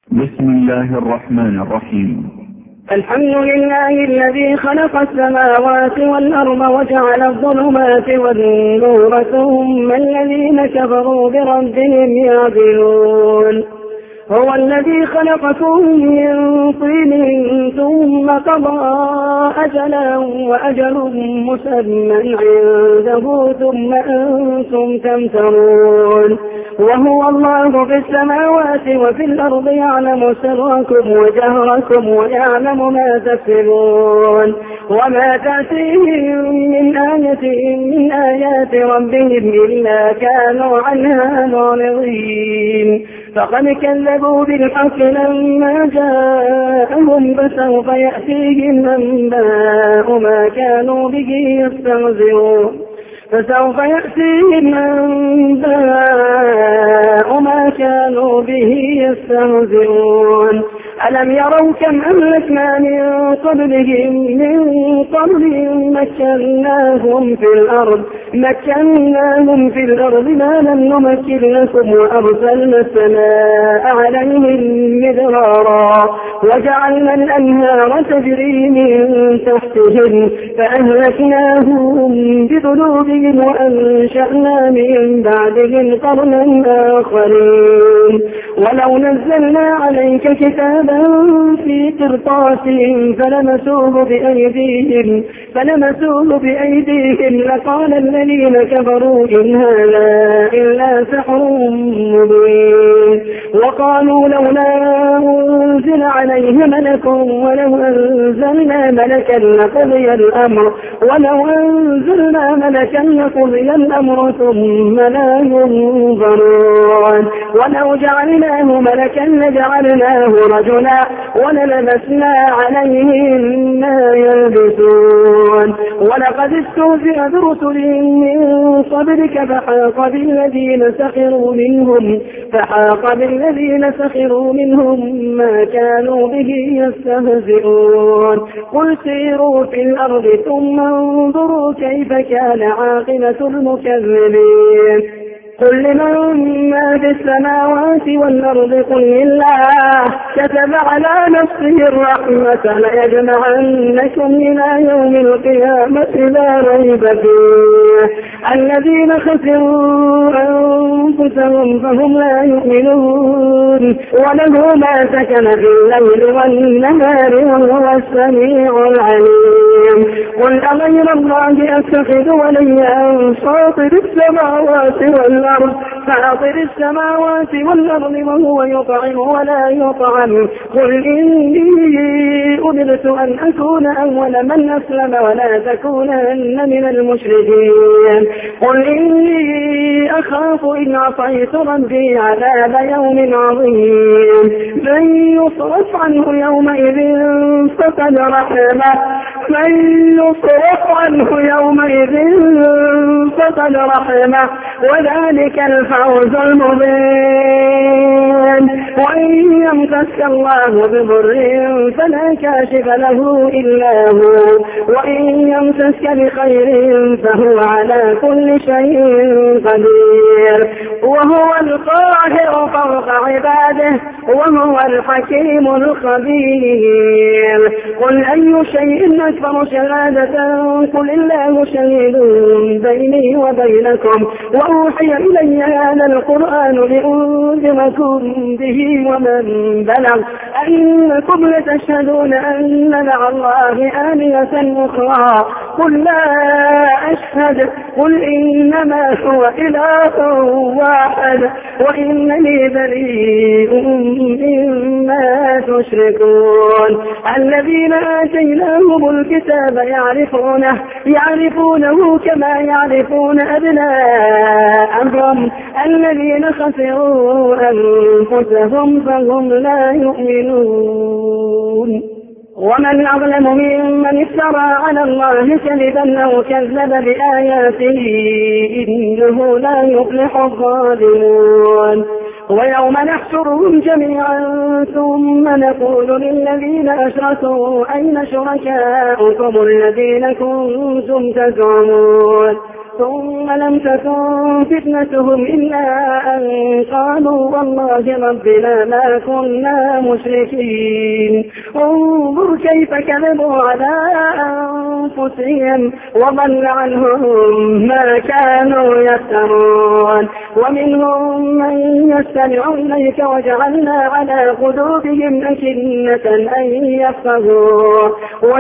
بسم الله الرحمن الرحيم. الحمد لله الذي خلق السماوات والأرض وجعل الظلمات والنور ثم الذين كفروا بربهم يعدلون. هو الذي خلقكم من طين ثم قضى أجلا وأجل مسمى عنده ثم أنتم تمترون. وهو الله في السماوات وفي الأرض يعلم سركم وجهركم ويعلم ما تكسبون وما تأتيهم من آية من آيات ربهم إلا كانوا عنها معرضين. فقد كذبوا بالحق لما جاءهم فسوف يأتيهم أنباء ما كانوا به يستهزئون. فسوف يأتيهم أنباء ما كانوا به يستهزئون. ألم يروا كم أهلكنا من قبلهم مكناهم في الأرض ما لم نمكن لكم وأرسلنا السماء عليهم مدرارا وجعلنا الأنهار تجري من تحتهم فأهلكناهم بذنوبهم وأنشأنا من بعدهم قرنا آخرين. ولو نزلنا عليك كتابا في قرطاس فلمسوه بأيديهم لقال الذين كفروا إن هذا إلا سحر مبين. وقالوا لولا أنزل عليه ملك ولو أنزلنا ملكا لقضي الأمر ثم لا ينظرون. ولو جعلناه ملكا لجعلناه رجلا وللبسنا عليهم ما يلبسون. ولقد استهزئ برسل من قبلك فحاق بالذين سخروا منهم ما كانوا به يستهزئون. قل سيروا في الأرض ثم انظروا كيف كان عاقبة المكذبين. قل لمن ما في السماوات والأرض قل لله كتب على نفسه الرحمة ليجمعنكم إلى يوم القيامة لا ريب فيه. الذين خسروا أنفسهم فهم لا يؤمنون. وله ما سكن في الليل والنهار وهو السميع العليم. قل أغير الله أتخذ وليا فاطر السماوات والأرض وهو يطعم ولا يطعم. قل إني أمرت أن أكون أول من أسلم ولا تكونن من المشركين. قل إني أخاف إن عصيت ربي عذاب يوم عظيم. من يصرف عنه يومئذ فقد رحمه وذلك الفوز المبين. وإن يمسك الله بضر فلا كاشف له إلا هو وإن يمسك بخير فهو على كل شيء قدير. وهو القاهر فوق عباده وهو الحكيم الخبير. قل أي شيء أكبر شهادة قل الله شهيد بيني وبينكم وأوحي إلي هذا القرآن لأنذركم به ومن بلغ أنكم لتشهدون أن مع الله آلهة أخرى قل لا أشهد قل إنما هو إله واحد وإنني بريء مما تشركون. الذين آتيناهم الكتاب يعرفونه كما يعرفون أبناءهم الذين خسروا أنفسهم فهم لا يؤمنون. ومن أظلم ممن افترى على الله كذبا أو كذب بآياته إنه لا يفلح الظالمون. ويوم نحشرهم جميعا ثم نقول للذين أشركوا أين شركاؤكم الذين كنتم تزعمون ثم لم تكن فتنتهم إلا أن قالوا والله ربنا ما كنا مشركين. انظر كيف كذبوا على أنفسهم وضل عنهم ما كانوا يفترون. ومنهم من يستمع إليك وجعلنا على قلوبهم أكنة أن يفقهوه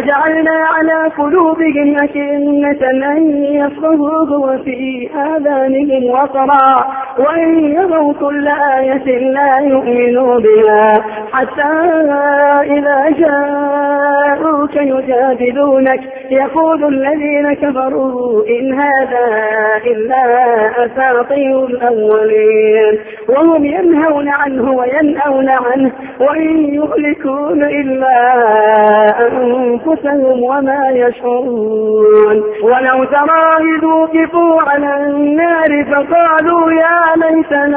وفي آذانهم وقرا وإن يروا كل آية لا يؤمنوا بها حتى إذا جاءوك يجادلونك يقول الذين كفروا إن هذا إلا أساطير الأولين وهم ينهون عنه وينأون عنه وإن يهلكون إلا أنفسهم وما يشعرون. ولو ترى إذ وقفوا على النار فقالوا يا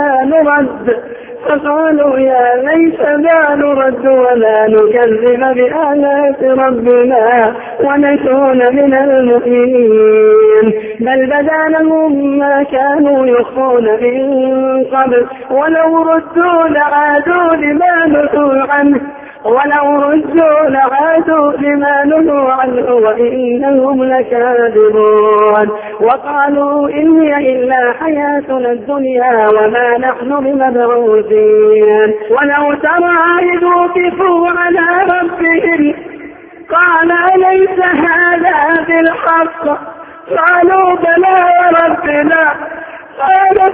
ليتنا نرد ولا نكذب بآيات ربنا ونكون من المؤمنين بل بدا لهم ما كانوا يخفون من قبل ولو ردوا لعادوا لما نهوا عنه وإنهم لكاذبون. وقالوا إن هي إلا حياتنا الدنيا وما نحن بمبعوثين. ولو ترى إذ وقفوا على ربهم قال أليس هذا بالحق قالوا بلى ربنا قال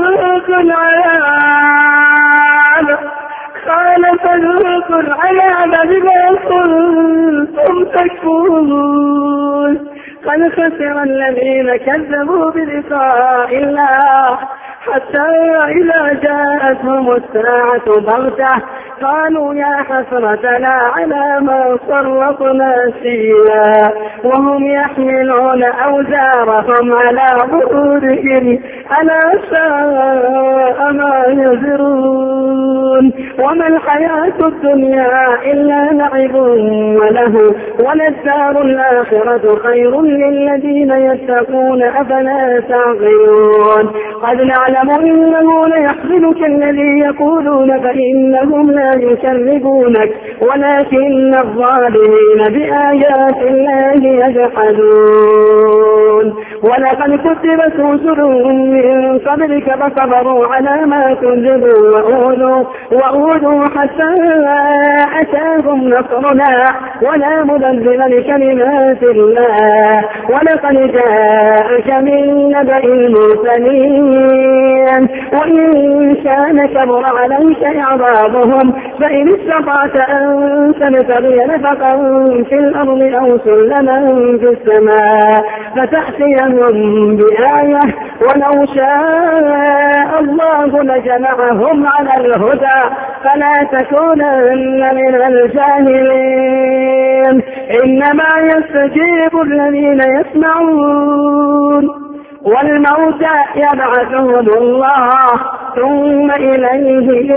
فذوقوا العذاب بما كنتم تكفرون. قد خسر الذين كذبوا بلقاء الله حتى إذا جاءتهم الساعة بغتة قالوا يا حسرتنا على ما فرطنا فيها وهم يحملون أوزارهم على ظهورهم ألا ساء ما يزرون. وما الحياة الدنيا إلا لعب وله وللدار الآخرة خير للذين يتقون أفلا تعقلون. قد نعلم إنه ليحزنك الذي يقولون فإنهم لا يكذبونك ولكن الظالمين بآيات الله يجحدون. ولقد كتبت رسل من قبلك فصبروا على ما كذبوا وأوذوا حتى أتاهم نصرنا ولا مبدل لكلمات الله. ولقد جاءك من نبأ المرسلين وإن كان كبر عليك إعراضهم فإن استطعت أن تبتغي نفقا في الأرض أو سلما في السماء فتأتيهم بآية ولو شاء الله لجمعهم على الهدى فلا تكونن من الجاهلين. إنما يستجيب الذين يسمعون والموتى يبعثهم الله ثم إليه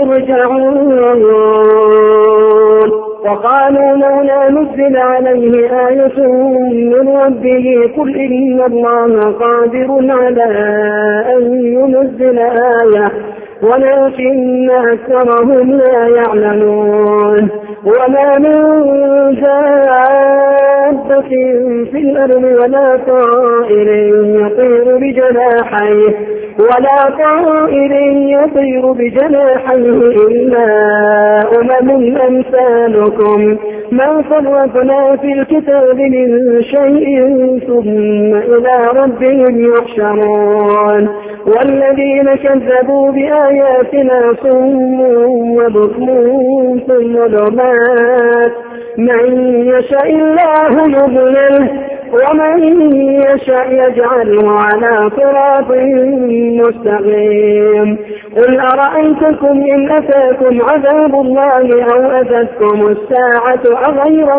يرجعون. وقالوا لولا نزل عليه آية من ربه قل إن الله قادر على أن ينزل آية ولكن أكثرهم لا يعلمون. وما من دابة في الأرض ولا طائر يطير بجناحيه إلا أمم أمثالكم ما فرطنا في الكتاب من شيء ثم إلى ربهم يحشرون. والذين كذبوا بآياتنا صم وبكم في الظلمات من يشاء الله يضلله ومن يشاء يجعله على صراط مستقيم. قل أرأيتكم إن أتاكم عذاب الله أو أتتكم الساعة أغير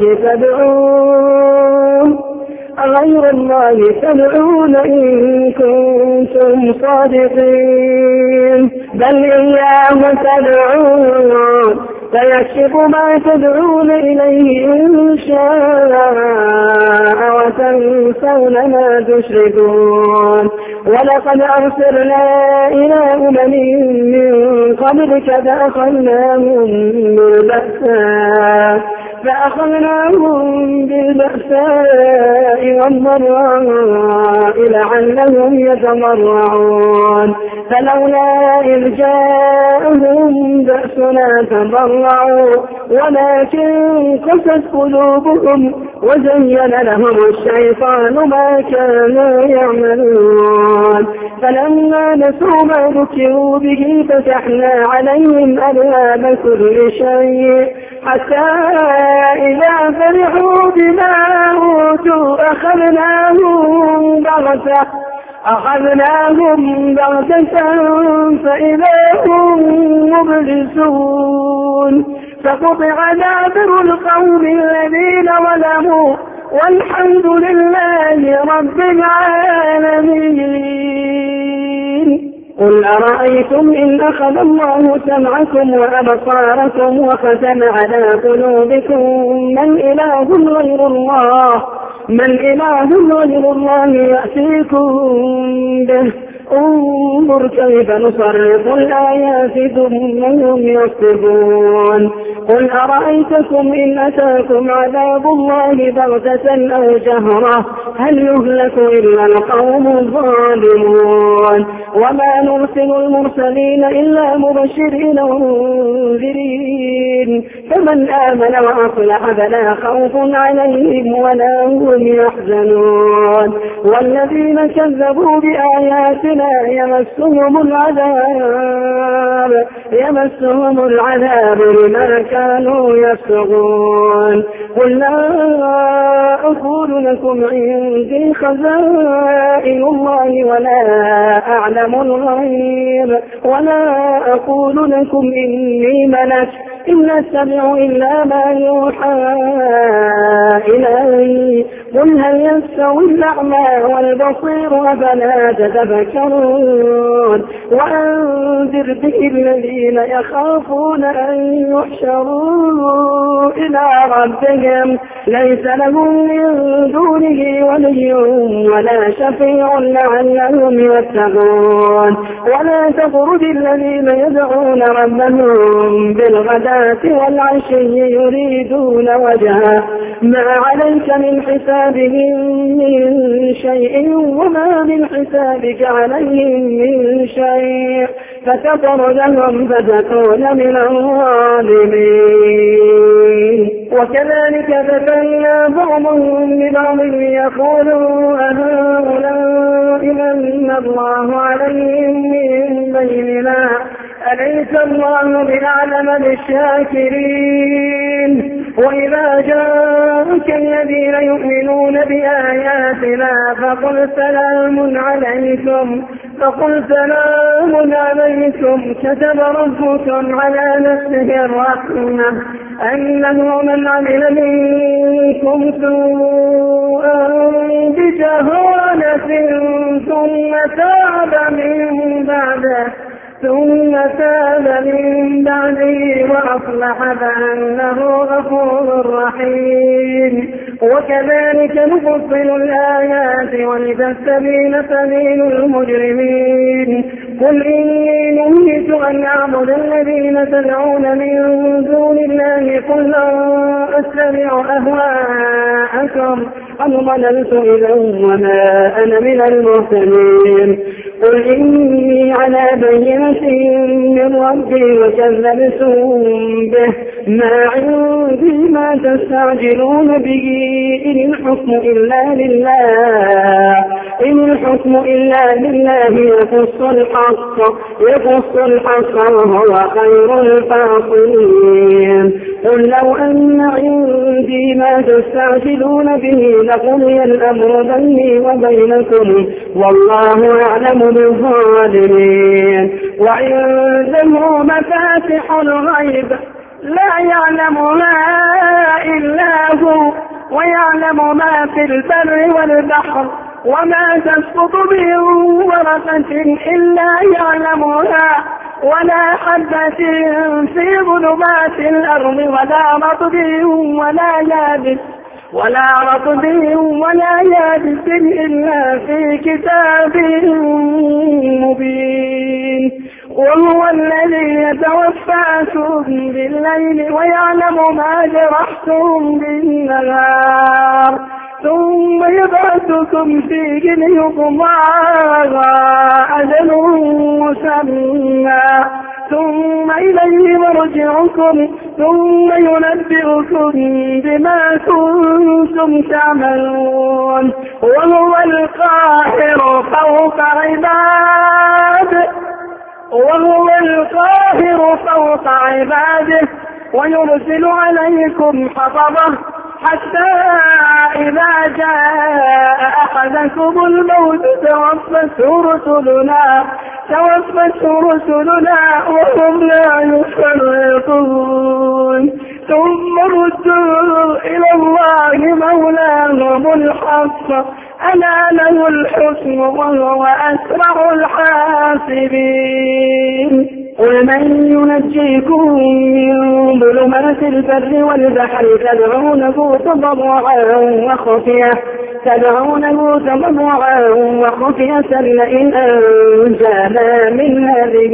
الله تدعون إن كنتم صادقين بل إياه تدعون فيكشف ما تدعون إليه إن شاء وتنسون ما تشركون. ولقد أرسلنا إلى أمم من قبلك فأخذناهم بالبأساء والضراء لعلهم يتضرعون فلولا إذ جاءهم بأسنا تضرعوا ولكن قست قلوبهم وزين لهم الشيطان ما كانوا يعملون فلما نسوا ما ذكروا به فتحنا عليهم أبواب كل شيء حتى إذا فرحوا بما أوتوا أخذناهم بغتة فإذا هم مبلسون فقطع دابر القوم الذين ظلموا والحمد لله رب العالمين. قل أرأيتم إن أخذ الله سمعكم وأبصاركم وختم على قلوبكم من إله غير الله يأتيكم به انظر كيف نصرف الآيات ثم هم يصدقون. قل أرأيتكم إن أتاكم عذاب الله بغتة أو جهرة هل يهلك إلا القوم الظالمون وما نرسل المرسلين إلا مبشرين ومنذرين فمن آمن وأصلح فلا خوف عليهم ولا هم يحزنون والذين كذبوا بآياتنا يمسهم العذاب بما كانوا يفسقون. قل لا أقول لكم عندي خزائن الله ولا أعلم الغيب ولا أقول لكم إني ملك إن أتبع إلا ما يوحى إلي قل هل يستوي الأعمى والبصير أفلا تتفكرون. وأنذر به الذين يخافون أن يحشروا إلى ربهم ليس لهم من دونه ولي ولا شفيع لعلهم يتقون. ولا تطرد الذين يدعون ربهم بالغداة والعشي يريدون وجهه ما عليك من حسابهم من شيء وما من حسابك عليهم من شيء فتطردهم فتكون من الظالمين. وكذلك فتنا بعضهم ببعض يقولوا أهؤلاء من الله عليهم من بيننا أليس الله بأعلم بالشاكرين. وإذا جاءك الذين يؤمنون بآياتنا فقل سلام عليكم كتب ربكم على نفسه الرحمة أنه من عمل منكم سوءا بجهالة ثم تاب من بعده وأصلح فأنه غفور رحيم. وكذلك نفصل الآيات ولتستبين سبيل المجرمين. قل إني نهيت أن أعبد الذين تدعون من دون الله قل لا أتبع أهواءكم قد ضللت إذا وما أنا من المهتدين. قل إني على بينة من ربي وكذبتم به ما عندي ما تستعجلون به إن الحكم إلا لله يقص الحق وهو خير الفاصلين. قل لو أن عندي ما تستعجلون به لقضي الأمر بيني وبينكم والله أعلم بالظالمين. وعنده مفاتح الغيب لا يعلمها إلا هو ويعلم ما في البر والبحر وما تسقط من ورقة إلا يعلمها ولا حبة في ظلمات الأرض ولا رطب ولا يابس إلا في كتاب مبين. وهو الذي يتوفاكم بالليل ويعلم ما جرحتم بالنهار ثم يبعثكم فيه ليقضى أجل مسمى ثم إليه مرجعكم ثم ينبئكم بما كنتم تعملون. وهو القاهر فوق عباده ويرسل عليكم حفظه حتى إذا جاء أحدكم الموت توفته رسلنا وهم لا يفرطون ثم ردوا إلى الله مولاهم الحق ألا له الحكم وهو أسرع الحاسبين. قل من ينجيكم من ظلمات البر والبحر تدعونه تضرعا وخفية لئن أنجانا من هذه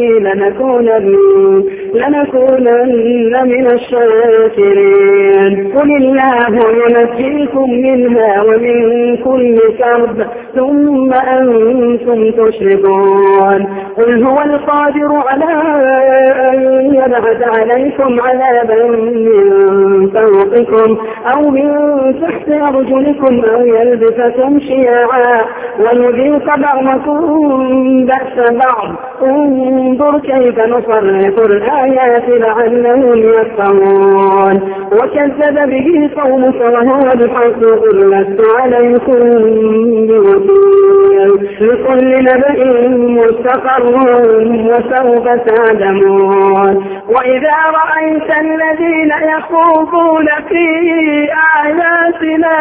لنكونن من الشاكرين. قل الله ينجيكم منها ومن كل كرب ثم أنتم تشركون. قل هو القادر على أن يبعث عليكم عذابا من فوقكم أو من تحت أرجلكم أو يلبسكم شيعا ويذيق بعضكم بأس بعض. انظر كيف نصرف الآيات لعلهم يفقهون. وكذب به قومك وهو الحق قل لست عليكم بوكيل لكل نبأ مستقر وسوف تعلمون. وإذا رأيت الذين يخوضون في آياتنا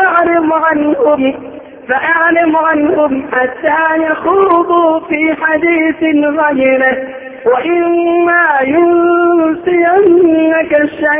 فأعرض عنهم حتى يخوضوا في حديث غيره وإما ينسينك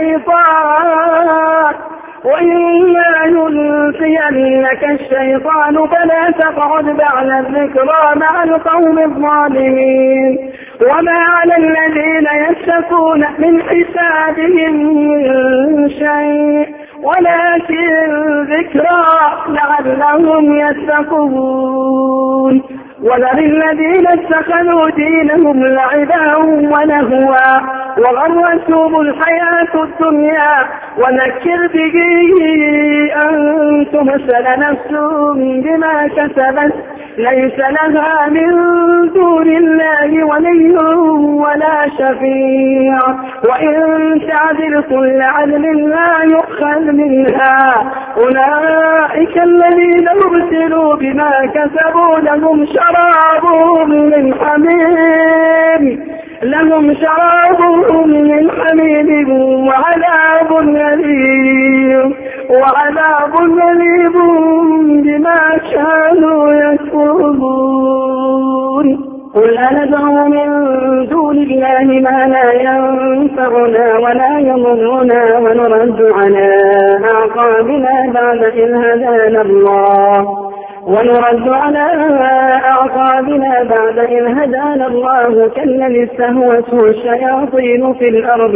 الشيطان فلا تقعد بعد الذكرى مع القوم الظالمين. وما على الذين يتقون من حسابهم من شيء ولكن ذكرى لعلهم يتقون. وذر الذين اتخذوا دينهم لعبا ولهوا وغرتهم الحياة الدنيا وذكر به أن تبسل نفس بما كسبت ليس لها من دون الله ولي ولا شفيع وإن تعدل كل عدل لا يؤخذ منها. أولئك الذين ابتلوا بما كسبوا لهم شراب من حميم وعذاب أليم بما كانوا يكفرون. قل أندعو من دون الله ما لا ينفعنا ولا يضرنا ونرد على أعقابنا بعد إذ هدانا الله كالذي استهوته الشياطين في الأرض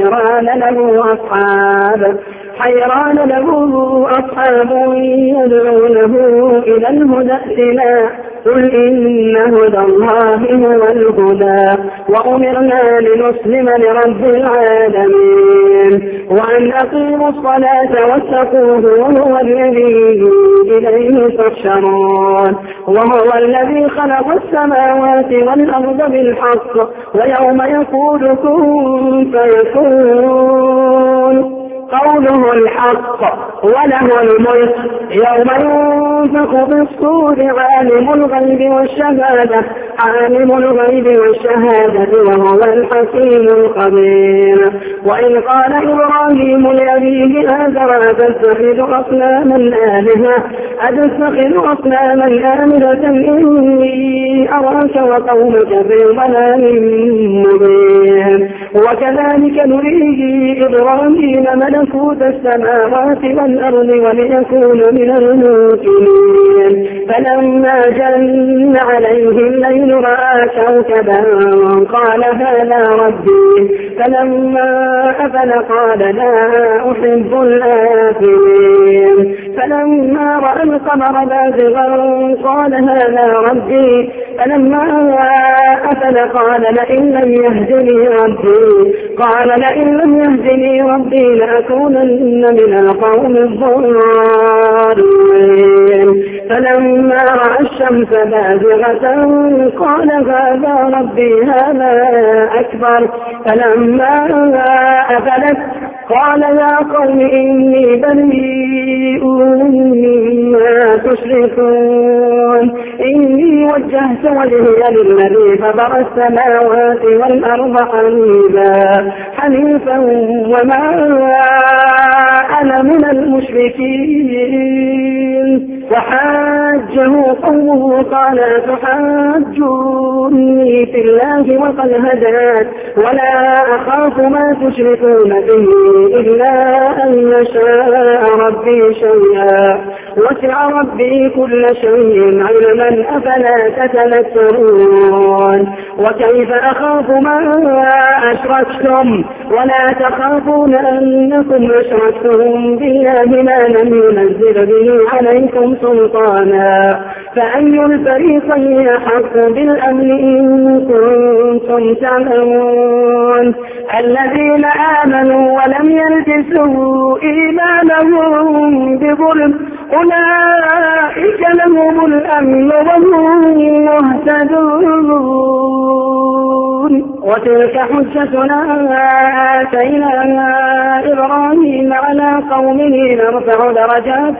حيران له أصحاب يدعونه إلى الهدى ائتنا. قل إن هدى الله هو الهدى وأمرنا لنسلم لرب العالمين وأن أقيموا الصلاة واتقوه وهو الذي إليه تحشرون. وهو الذي خلق السماوات والأرض بالحق ويوم يقول كن فيكون قوله الحق وله الملك يوم ينفخ بالصور عالم الغيب والشهادة وهو الحكيم الخبير. وإن قال إبراهيم لأبيه آزر أتتخذ أصناما آلهة إني أراك وقومك في ضلال مبين. وكذلك نريه إبراهيم ملكوت السماوات والأرض وليكون من الموقنين. فلما جن عليه الليل رأى كوكبا قال هذا ربي فلما أفل قال لا أحب الآفلين. فلما رأى القمر بازغا قال هذا ربي فلما أفل قال لئن لم يهدني ربي لأكونن من القوم الضالين. فلما رأى الشمس بازغة قال هذا ربي هذا أكبر. فلما أفلت قال يا قوم إني بريء مما تشركون إني وجهت وجهي للذي فطر السماوات والأرض حنيفا وما أنا من المشركين. وحاجه قومه قال تحاجوني في الله وقد هدان ولا أخاف ما تشركون به إلا أن يشاء ربي شيئا وسع ربي كل شيء علما أفلا تتذكرون. وكيف أخاف ما أشركتم ولا تخافون أنكم أشركتم بالله ما لم ينزل به عليكم سلطانا فأي الفريقين أحق بالأمن إن كنتم تعلمون. الذين آمنوا ولم يلبسوا إيمانهم بظلم أولئك لهم الأمن وهم مهتدون. وتلك حجتنا آتيناها إبراهيم على قومه نرفع درجات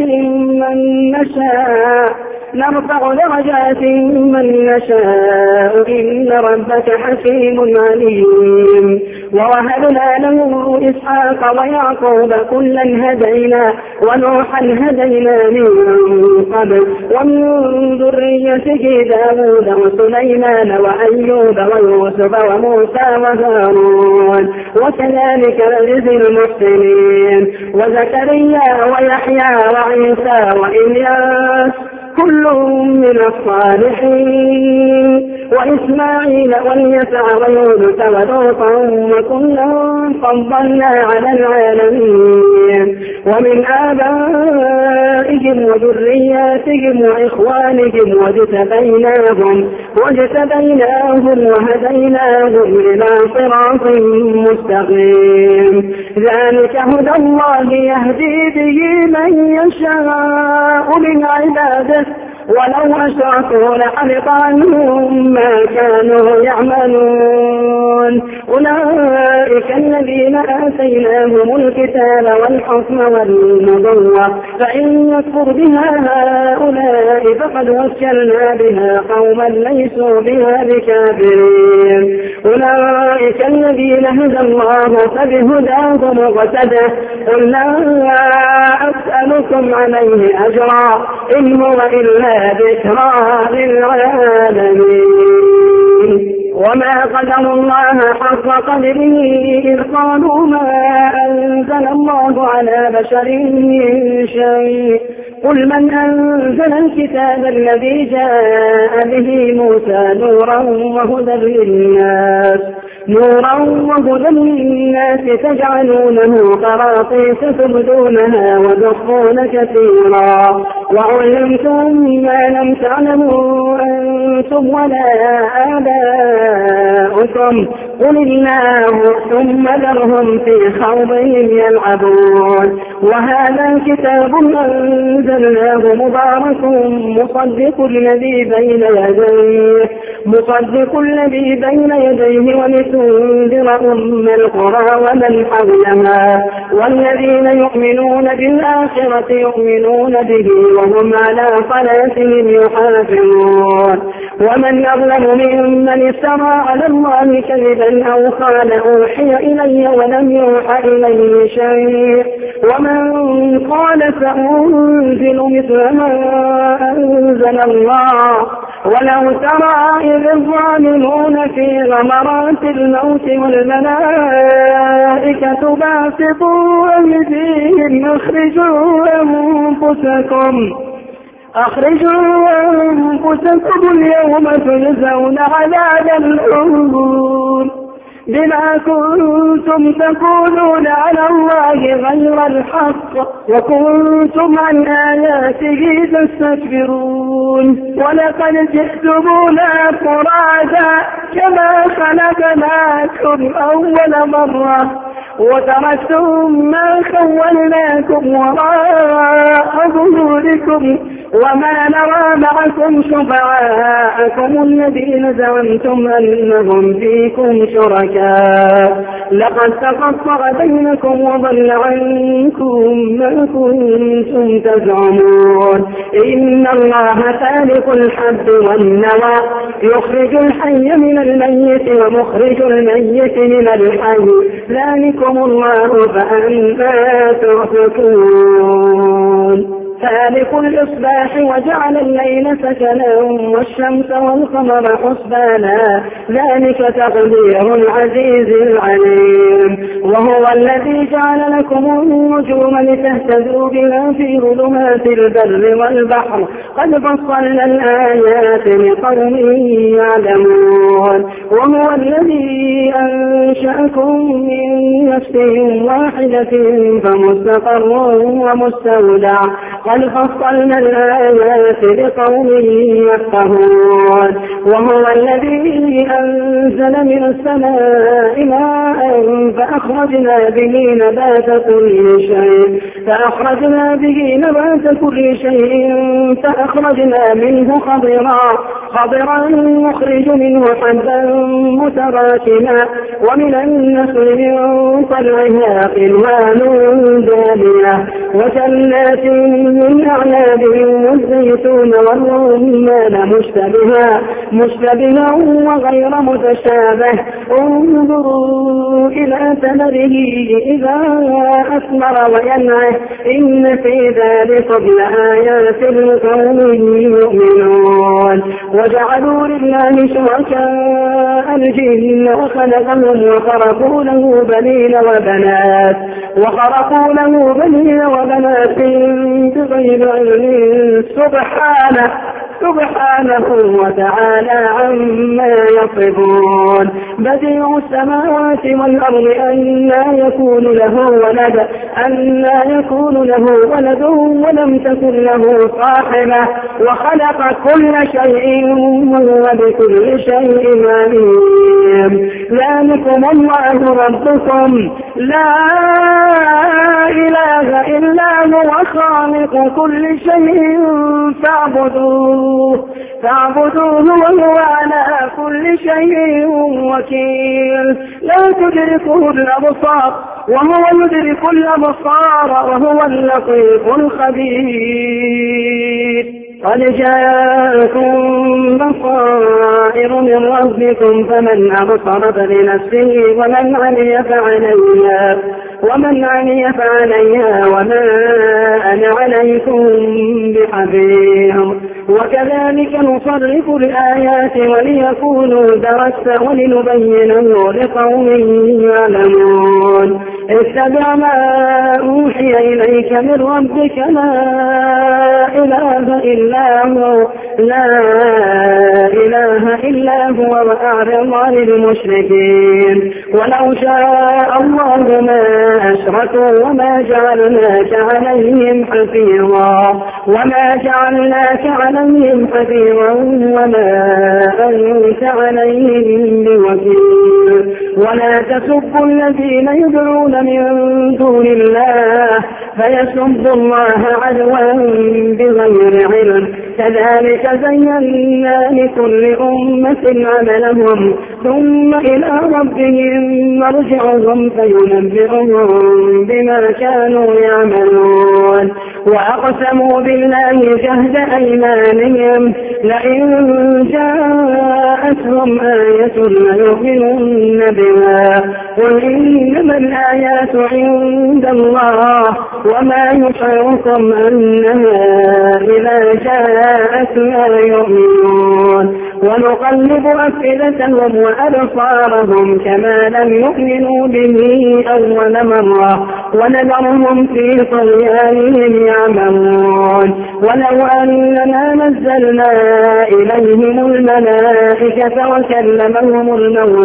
من نشاء إن ربك حكيم عليم. ووهبنا له إسحاق ويعقوب كلا هدينا ونوحا هدينا من قبل ومن ذريته داود وسليمان وأيوب ويوسف وموسى وهارون وكذلك نجزي المحسنين. وزكريا ويحيى وعيسى وإلياس كل من الصالحين وإسماعيل واليسع ويونس ولوطا وكلا فضلنا على العالمين. ومن آبائهم وذرياتهم وإخوانهم واجتبيناهم وهديناهم إلى صراط مستقيم. ذلك هدى الله يهدي به من يشاء من عباده ولو أشركوا لحبط عنهم ما كانوا يعملون. أولئك الذين آتيناهم الكتاب والحكم والنبوة فإن يكفر بها هؤلاء فقد وكلنا بها قوما ليسوا بها بكافرين. أولئك الذين هدى الله فبهداه مقتده قل لا أسألكم عليه أجرا إن هو إلا ذكرى للعالمين. وما قدر الله حق قدره إذ قالوا ما أنزل الله على بشر من شيء قل من أنزل الكتاب الذي جاء به موسى نورا وهدى للناس تجعلونه قراطيس تبدونها وتخفون كثيرا وعلمتم ما لم تعلموا أنتم ولا آباؤكم قل الله ثم ذرهم في خوضهم يلعبون. وهذا كتاب أنزلناه مبارك مصدق الذي بين يديه مصدق الذي بين يديه ولتنذر أم القرى ومن حولها والذين يؤمنون بالآخرة يؤمنون به وهم على صلاتهم يحافظون ومن أظلم ممن افترى على الله كذبا أو قال أوحي إلي ولم يوحى إليه شيء ومن قال سأنزل مثل ما أنزل الله ولو ترى إذ الظالمون في غمرات الموت والملائكة باسطوا أيديهم أخرجوا أنفسكم اليوم تجزون عذاب الهون بما كنتم تقولون على الله غير الحق وكنتم عن آياته تستكبرون ولقد جئتمونا فرادا كما خلقناكم أول مرة وتركتم ما خولناكم وراء ظهوركم وما نرى معكم شفعاءكم الذين زعمتم أنهم فيكم شركاء لقد تقطع بينكم وضل عنكم ما كنتم تزعمون إن الله فالق الحب والنوى يخرج الحي من الميت ومخرج الميت من الحي ذلكم الله فأنا تؤفكون فالق الإصباح وجعل الليل سكنا والشمس والقمر حسبانا ذلك تقدير العزيز العليم وهو الذي جعل لكم النجوم لتهتدوا بها في ظلمات البر والبحر قد فصلنا الآيات لقوم يعلمون وهو الذي أنشأكم من نفس واحدة فمستقر ومستودع قد فصلنا الآيات لقوم يفقهون وهو الذي أنزل من السماء ماء فأخرجنا به نبات كل شيء فأخرجنا منه خضرا يخرج منه حبا متراكما ومن النخل من طلعها قنوان دانية وجنات من أعناب والزيتون والرمان مشتبها وغير متشابه انظروا إلى ثمره إذا أثمر وينعه إن في ذلك لآيات لقوم يؤمنون وجعلوا لله شركاء الجن وخلقهم وخرقوا له بنين وبنات بغير علم سبحانه وتعالى عما يصفون بديع السماوات والأرض أنى يكون له ولد ولم تكن له صاحبة وخلق كل شيء وهو بكل شيء عليم ذلكم الله ربكم لا إله إلا هو خالق كل شيء فاعبدوه وهو على كل شيء وكيل لا تدركه الأبصار وهو يدرك الأبصار وهو اللطيف الخبير قد جاءكم بصائر من ربكم فمن أبصر فلنفسه ومن عمي فعليها وما أنا عليكم بحفيظ وكذلك نصرف الآيات وليكونوا درسا ولنبينه لقوم يعلمون اتبع ما أوحي إليك من ربك لا إله إلا هو وأعرض عن المشركين ولو شاء الله ما أشركوا وما جعلناك عليهم حفيظا وما أنت عليهم بوكيل ولا تسبوا الذين يدعون من دون الله فيسبوا الله عدوا بغير علم كذلك زينا لكل أمة عملهم ثم إلى ربهم مرجعهم فينبئهم بما كانوا يعملون وأقسموا بالله جهد أيمانهم لئن جاءتهم آية ليؤمنن بها قل إنما الآيات عند الله وما يشعركم أنها إذا جاءت لا يؤمنون ونقلب أفئدتهم وأبصارهم كما لم يؤمنوا به أول مرة ونذرهم في طغيانهم يعمهون ولو أننا نزلنا إليهم الملائكة وكلمهم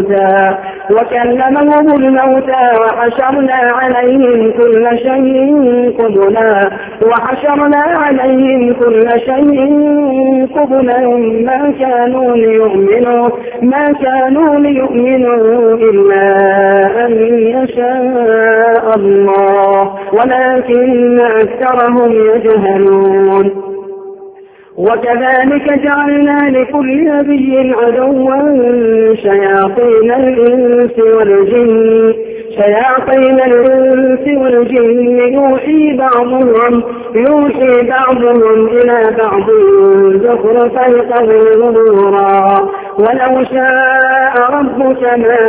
الموتى وحشرنا عليهم كل شيء قبلا ما كانوا ليؤمنوا إلا أن يشاء الله ولكن أكثرهم يجهلون وكذلك جعلنا لكل نبي عدوا شياطين الإنس والجن يوحي بعضهم إلى بعض زخرف القول غرورا ولو شاء ربك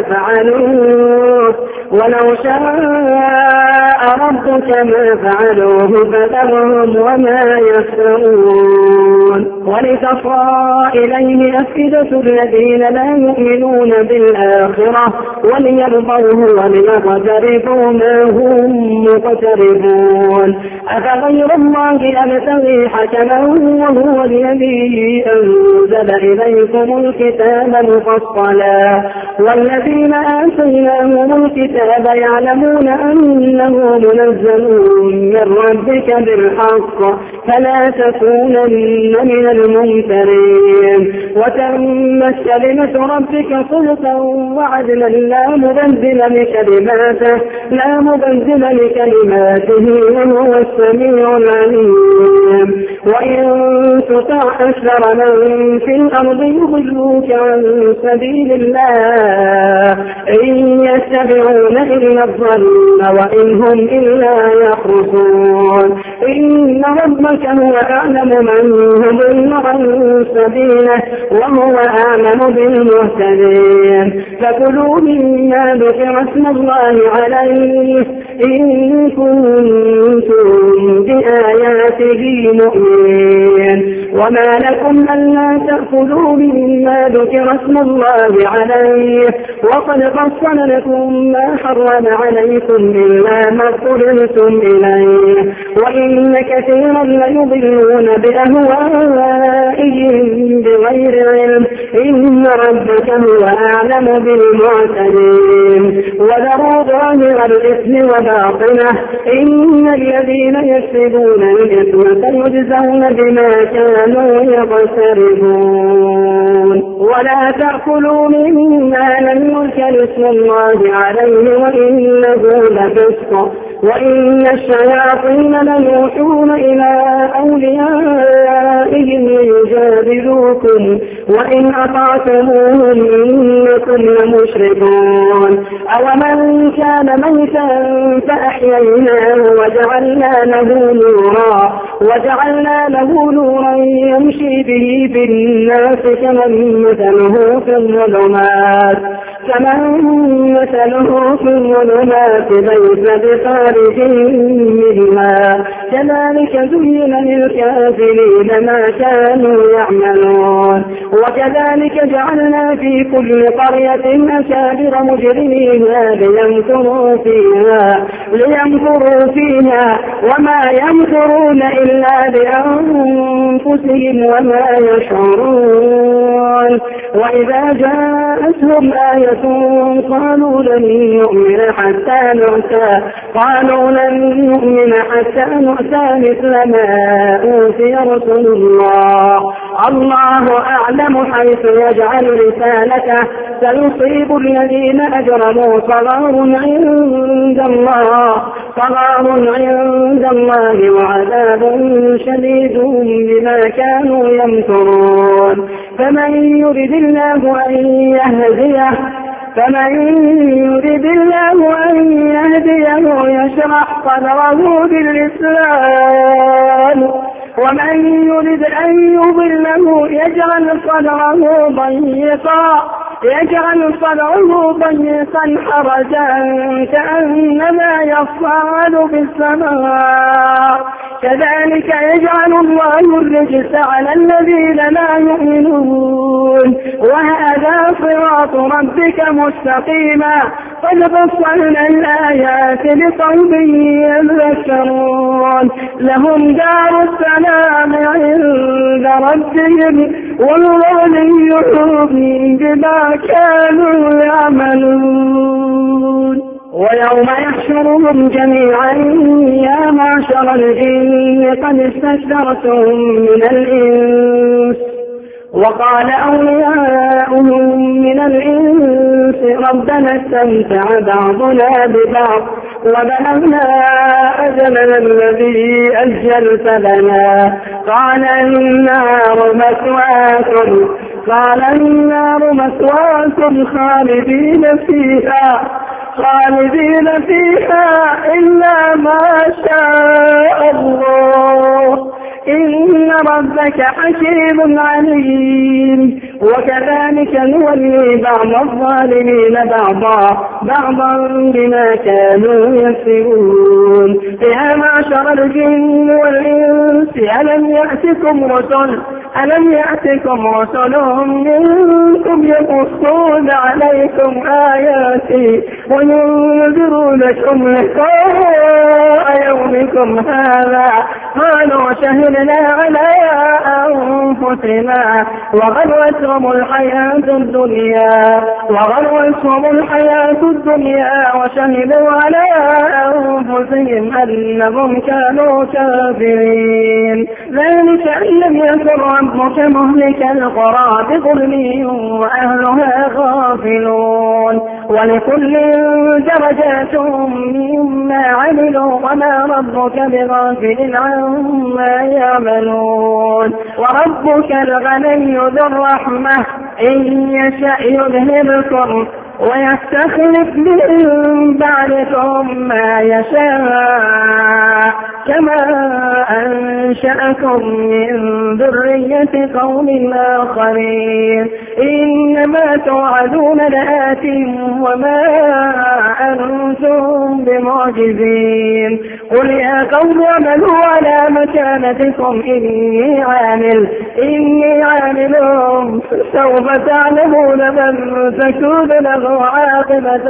ما فعلوه فذرهم وما يفترون ولتصغى إليه أفئدة الذين لا يؤمنون بالآخرة وليرضوه وليقترفوا ما هم مقترفون أفغير الله أبتغي حكما وهو الذي أنزل إليكم الكتاب مفصلا والذين آتيناهم الكتاب يعلمون أنه منزل من ربك بالحق فلا تكونن من الممترين وتمت كلمة ربك صدقا وعدلا لا مبدل لكلماته وهو السميع العليم وإن تطع أكثر من في الأرض يضلوك عن سبيل الله إن يتبعون إلا الظن وإن هم إلا يخرصون إن ربك هو أعلم من يضل عن سبيله وهو أعلم بالمهتدين فكلوا مما ذكر اسم الله عليه إن كنتم بآياته مؤمنين وما لكم ألا تأكلوا مما ذكر اسم الله عليه وقد فصل لكم ما حرم عليكم إلا ما اضطررتم إليه وإن كثيرا ليضلون بأهوائهم بغير علم إن ربك هو أعلم بالمعتدين وذروا ظاهر الإثم وباطنه إن الذين يكسبون الإثم سيجزون بما كانوا يقترفون ولا تأكلوا مما لم يذكر اسم الله عليه وإنه لفسق وإن الشياطين ليوحون إلى أوليائهم ليجادلوكم وإن أطعتموهم إنكم لمشركون أومن كان ميتا فأحييناه وجعلنا له نورا يمشي به في الناس كمن مثله في الظلمات ليس بخارج منها كذلك زين للكافرين ما كانوا يعملون وكذلك جعلنا في كل قرية أكابر مجرميها ليمكروا فيها وما يمكرون إلا بأنفسهم وما يشعرون وإذا جاءتهم آية قالوا لن نؤمن حتى نؤتى مثل ما أوتي رسل الله أعلم حيث يجعل رسالته سيصيب الذين أجرموا صغار عند الله وعذاب شديد بما كانوا يمكرون. فمن يرد الله أن يهديه يشرح صدره بالإسلام، ومن يرد أن يضله يجعل صدره ضيقا حرجا كأنما يصعد في السماء، كذلك يجعل الله الرجس على الذين لا يؤمنون. وهذا صراط ربك مستقيما، قد فصلنا الآيات لقوم يذكرون. لهم دار السلام عند ربهم والله وليهم بما كانوا يعملون. ويوم يحشرهم جميعا يا معشر الجن قد استكثرتم من الإنس، وقال أولياؤهم من الإنس ربنا استمتع بعضنا ببعض وبلغنا أجلنا الذي أجلت لنا، قال النار مثواكم خالدين فيها إلا ما شاء الله، إن ربك حكيم عليم. وكذلك نولي بعض الظالمين بعضا بما كانوا يكسبون. يا معشر الجن والإنس ألم يأتكم رسل منكم يقصون عليكم آياتي وينذرونكم لقاء يومكم هذا؟ قالوا شهدنا على أنفسنا وغرتهم الحياة الدنيا وشهدوا على أنفسهم أنهم كانوا كافرين. ذلك أن لم يكن ربك مهلك القرى بظلم وأهلها غافلون، ولكل درجات مما عملوا وما ربك بغافل عما يعملون. وربك الغني ذو الرحمة إن يشأ يذهبكم ويستخلف من بعدكم ما يشاء كما أنشأكم من ذرية قوم آخرين. إنما توعدون لآت وما أنتم بمعجزين. قل يا قوم اعملوا على مكانتكم إني عامل سوف تعلمون من تكون له عاقبة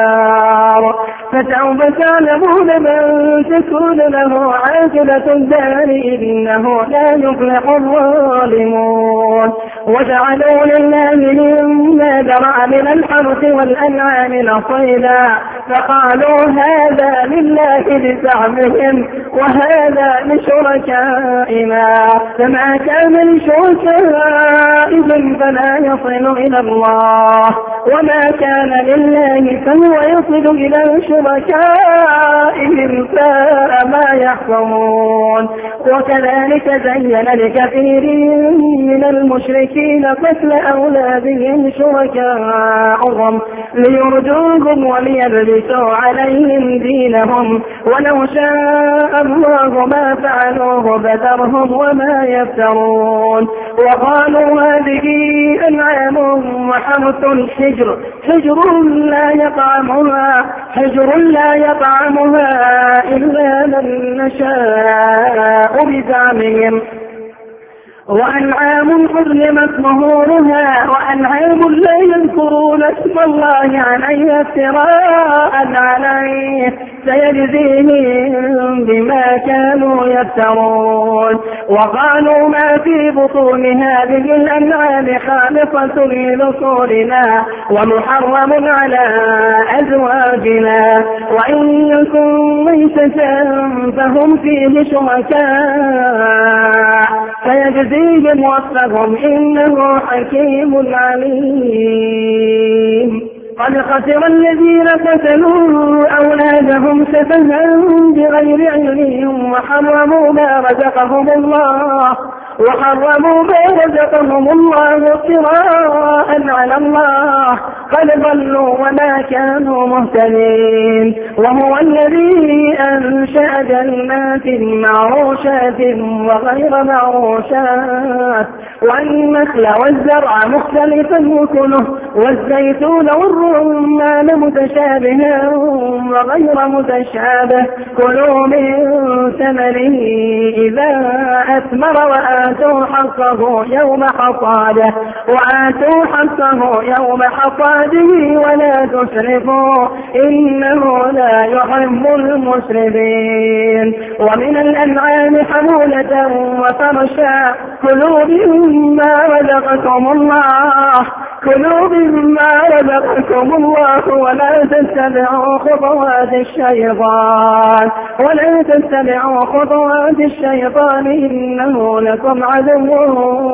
الدار إنه لا يفلح الظالمون. وجعلوا لله مما ذرأ من الحرث والأنعام نصيبا فقالوا هذا لله بزعمهم وهذا لشركائنا، فما كان لشركائهم فلا يصل إلى الله، وما كان لله فهو يصل إلى شركائهم ساء ما يحكمون. وكذلك زين لكثير من المشركين قتل أولادهم شركاءهم ليردوهم وليلبسوا عليهم دينهم، ولو شاء الله ما فعلوه فذرهم وما يفترون. وقالوا هذه أنعام وحرث حجر لا يطعمها إلا من نشاء بزعمهم، وأنعام حرمت ظهورها وأنعام لا يذكرون اسم الله عليه افتراء عليه سيجزيهم بما كانوا يفترون. وقالوا ما في بطون هذه الأنعام خالصة لذكورنا ومحرم على أزواجنا، وإن يكن ميتة فهم فيه شركاء فيجزيهم وصفهم إنه حكيم عليم. قد خسر الذين قتلوا أولادهم سفها بغير علم وحرموا ما رزقهم الله افتراء على الله قد ضلوا وما كانوا مهتدين. وهو الذي أنشأ جنات معروشات وغير معروشات والنخل والزرع مختلفا أكله والزيتون والرمان متشابها وغير متشابه كلوا من ثمره إذا أثمر وآتوا حقه يوم حصاده ولا تسرفوا إنه لا يحب المسرفين. ومن الأنعام حمولة وفرشا كلوا مما رزقكم الله ولا تتبعوا خطوات الشيطان إنه لكم عدو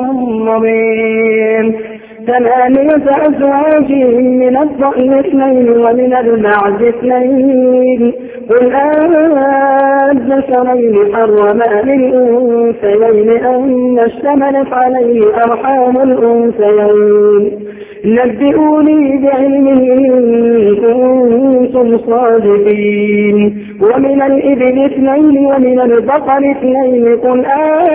مبين. 8 أزواج من الضأن 2 ومن المعز 2 قل الذكرين حرم أم الأنثيين أم اشتملت عليه أرحام الأنثيين نبئوني بعلمه إن كنتم صادقين. ومن الإبل 2 ومن البقر 2 قل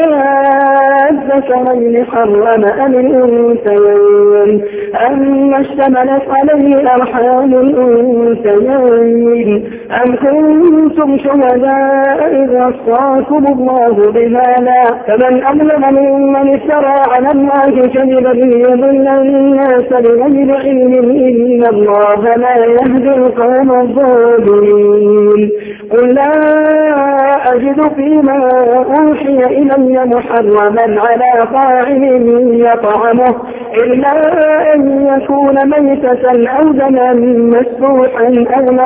الذكرين حرم أم الأنثيين أم اشتملت عليه أرحام الأنثيين أم كنتم شهداء إذ وصاكم الله بهذا فمن أظلم ممن افترى على الله كذبا ليضل الناس بغير علم إن الله لا يهدي القوم الظالمين. قل لا أجد فيما أوحي إلي محرما على طاعم يطعمه إلا أن يكون ميتة أو دما مسفوحا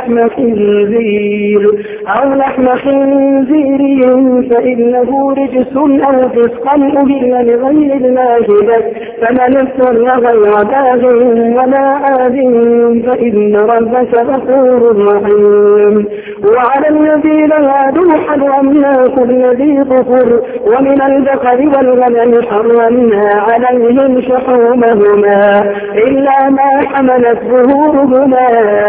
أو لحم خنزير فإنه رجس أو فسقا أهل لغير الله به فمن اضطر غير باغ ولا عاد فإن ربك غفور رحيم. وعلى الذين هادوا حرمنا كل ذي ظفر ومن البقر والغنم حرمنا عليهم شحومهما إلا ما حملت ظهورهما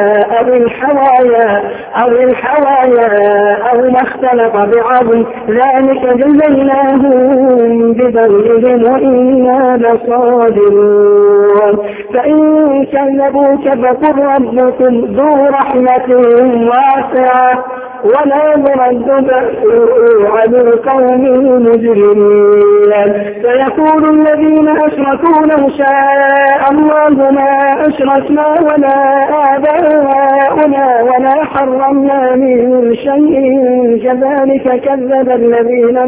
أو الحوايا أو ما اختلط بعظم ذلك جزيناهم ببغيهم وإنا لصادقون. فإن كذبوك فقل ربكم ذو رحمة واسعة ولا يرد بأسه عن القوم المجرمين. فيقول الذين أشركوا لو شاء الله ما أشركنا ولا آباؤنا ولا حرمنا من شيء كذلك كذب الذين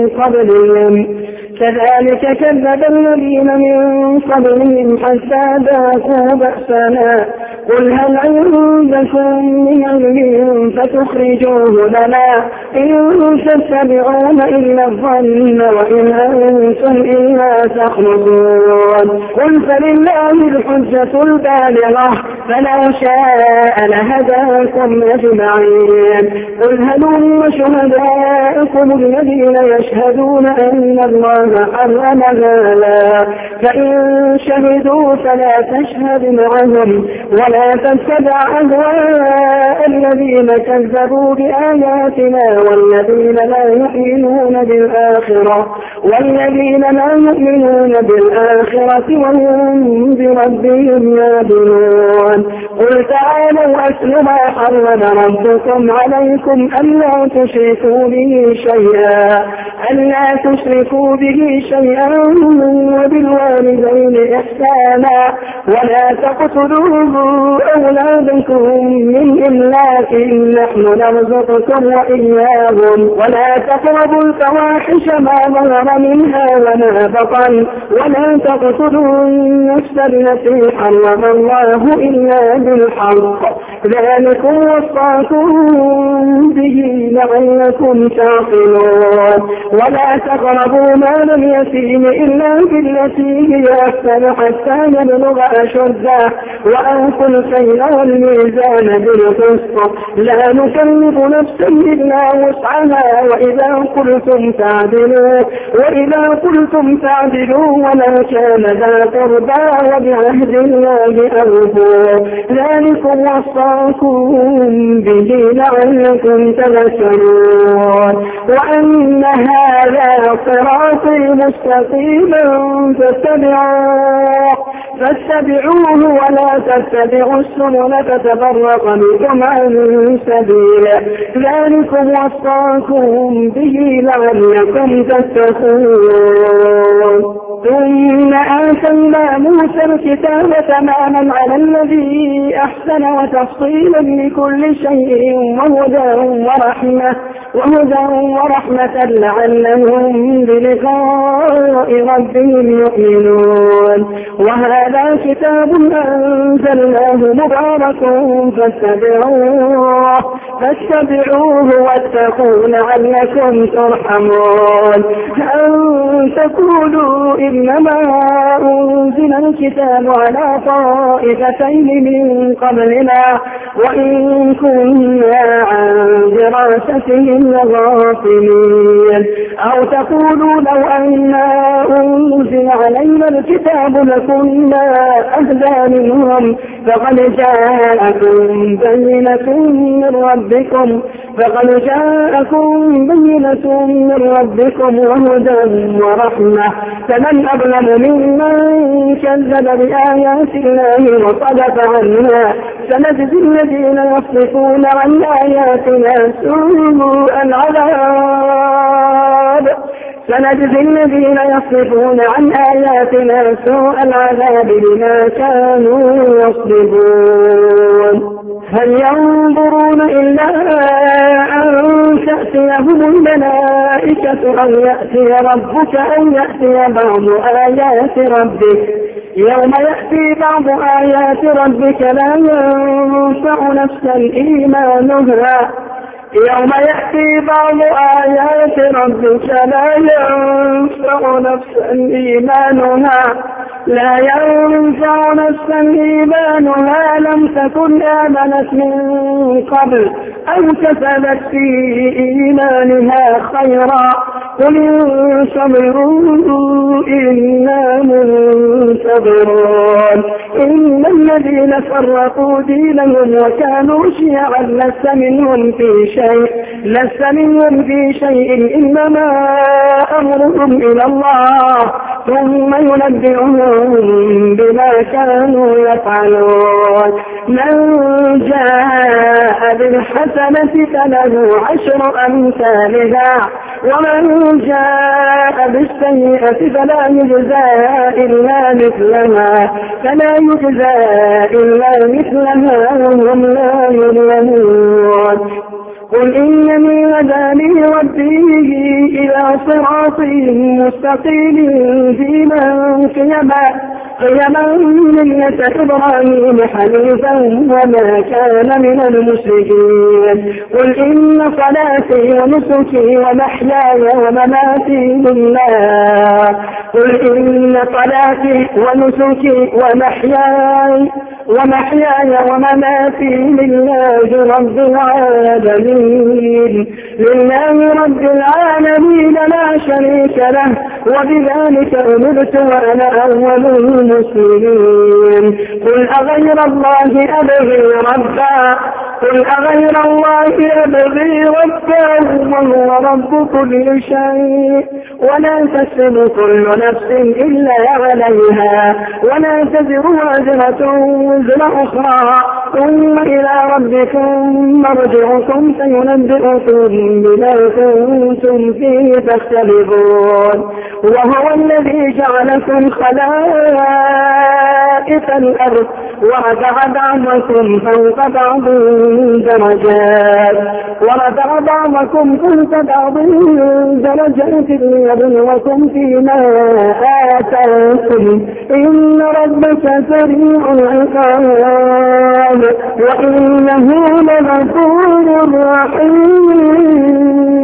من قبلهم حتى ذاقوا بأسنا. قل هل عندكم من علم فتخرجوه لنا إن تتبعون إلا الظن وإن أنتم إلا تخرجون. قل فلله الحجة البالغة فلو شاء لهداكم أجمعين. قل هلم شهداءكم الذين يشهدون أن الله حرم هذا فإن شهدوا فلا تشهد معهم ولا تتبع أهواء الذين كذبوا بآياتنا والذين لا يؤمنون بالآخرة وهم بربهم يعدلون. قل تعالوا أتل ما حرم ربكم عليكم ألا تشركوا به شيئا وبالوالدين إحسانا ولا تقتلوا أولادكم من إملاق نحن نرزقكم وإياهم ولا تقربوا الفواحش ما ظهر منها وما بطن ولا تقتلوا النفس التي حرم الله إلا بالحق ذلكم وصاكم به لعلكم تعقلون ولا تقربوا مال اليتيم إلا بالتي هي أحسن حتى يبلغ أشده وأوفوا الكيل والميزان بالقسط لا نكلف نفسا إلا وسعها وإذا قلتم تعدلوا ولو كان ذا قربى وبعهد الله أوفوا ذلكم وصاكم به لعلكم تذكرون وأن هذا صراطي مستقيما فاتبعوه ولا تتبعوا السبل فتفرق بكم عن سبيله ذلكم وصاكم به لعلكم تتقون ثم آتينا موسى الكتاب تماما على الذي أحسن وتفصيلا لكل شيء وهدى ورحمة لعلهم بلقاء ربهم يؤمنون وهذا كتاب أنزلناه مبارك فاتبعوه واتقوا لعلكم ترحمون أن تقولوا إنما أنزل الكتاب على طائفتين من قبلنا وإن كنا عن دراستهم لغافلين أو تقولوا لو أنا أنزل علينا الكتاب لكنا أهدى منهم فقد جاءكم بينة من ربكم وهدى ورحمة فمن أظلم ممن كذب بآيات الله وصدف عنها سنجزي الذين يصدفون عن آياتنا سوء العذاب بما كانوا يصدفون هل ينظرون إلا أن تأتيهم الملائكة أو يأتي ربك أو يأتي بعض آيات ربك يوم يأتي بعض آيات ربك لا ينفع نفسا إيمانها لم تكن آمنت من قبل أو كسبت في إيمانها خيرا قل انتظروا إنا منتظرون إن الذين فرقوا دينهم وكانوا شيعا لست منهم في شيء إنما أمرهم إلى الله ثم ينبئهم بما كانوا يفعلون من جاء بالحسنة فله 10 أمثالها ومن جاء بالسيئة فلا يجزى إلا مثلها وهم لا يظلمون قل إنني هداني ربي إلى صراط مستقيم قيما ملة إبراهيم حنيفا وما كان من المشركين قل إن صلاتي ونسكي ومحياي ومماتي لله رب العالمين لا شريك له وبذلك أمرت وأنا أول المسلمين قل أغير الله أبغي ربا وهو رب كل شيء ولا تكسب كل نفس إلا عليها ولا تزر وازرة وزر أخرى ثم إلى ربكم مرجعكم فينبئكم بما كنتم فيه تختلفون وهو الذي جعلكم خلائف الأرض ورفع بعضكم فوق بعض درجات ليبلوكم فيما آتاكم إن ربك سريع العقاب وإنه لغفور رحيم.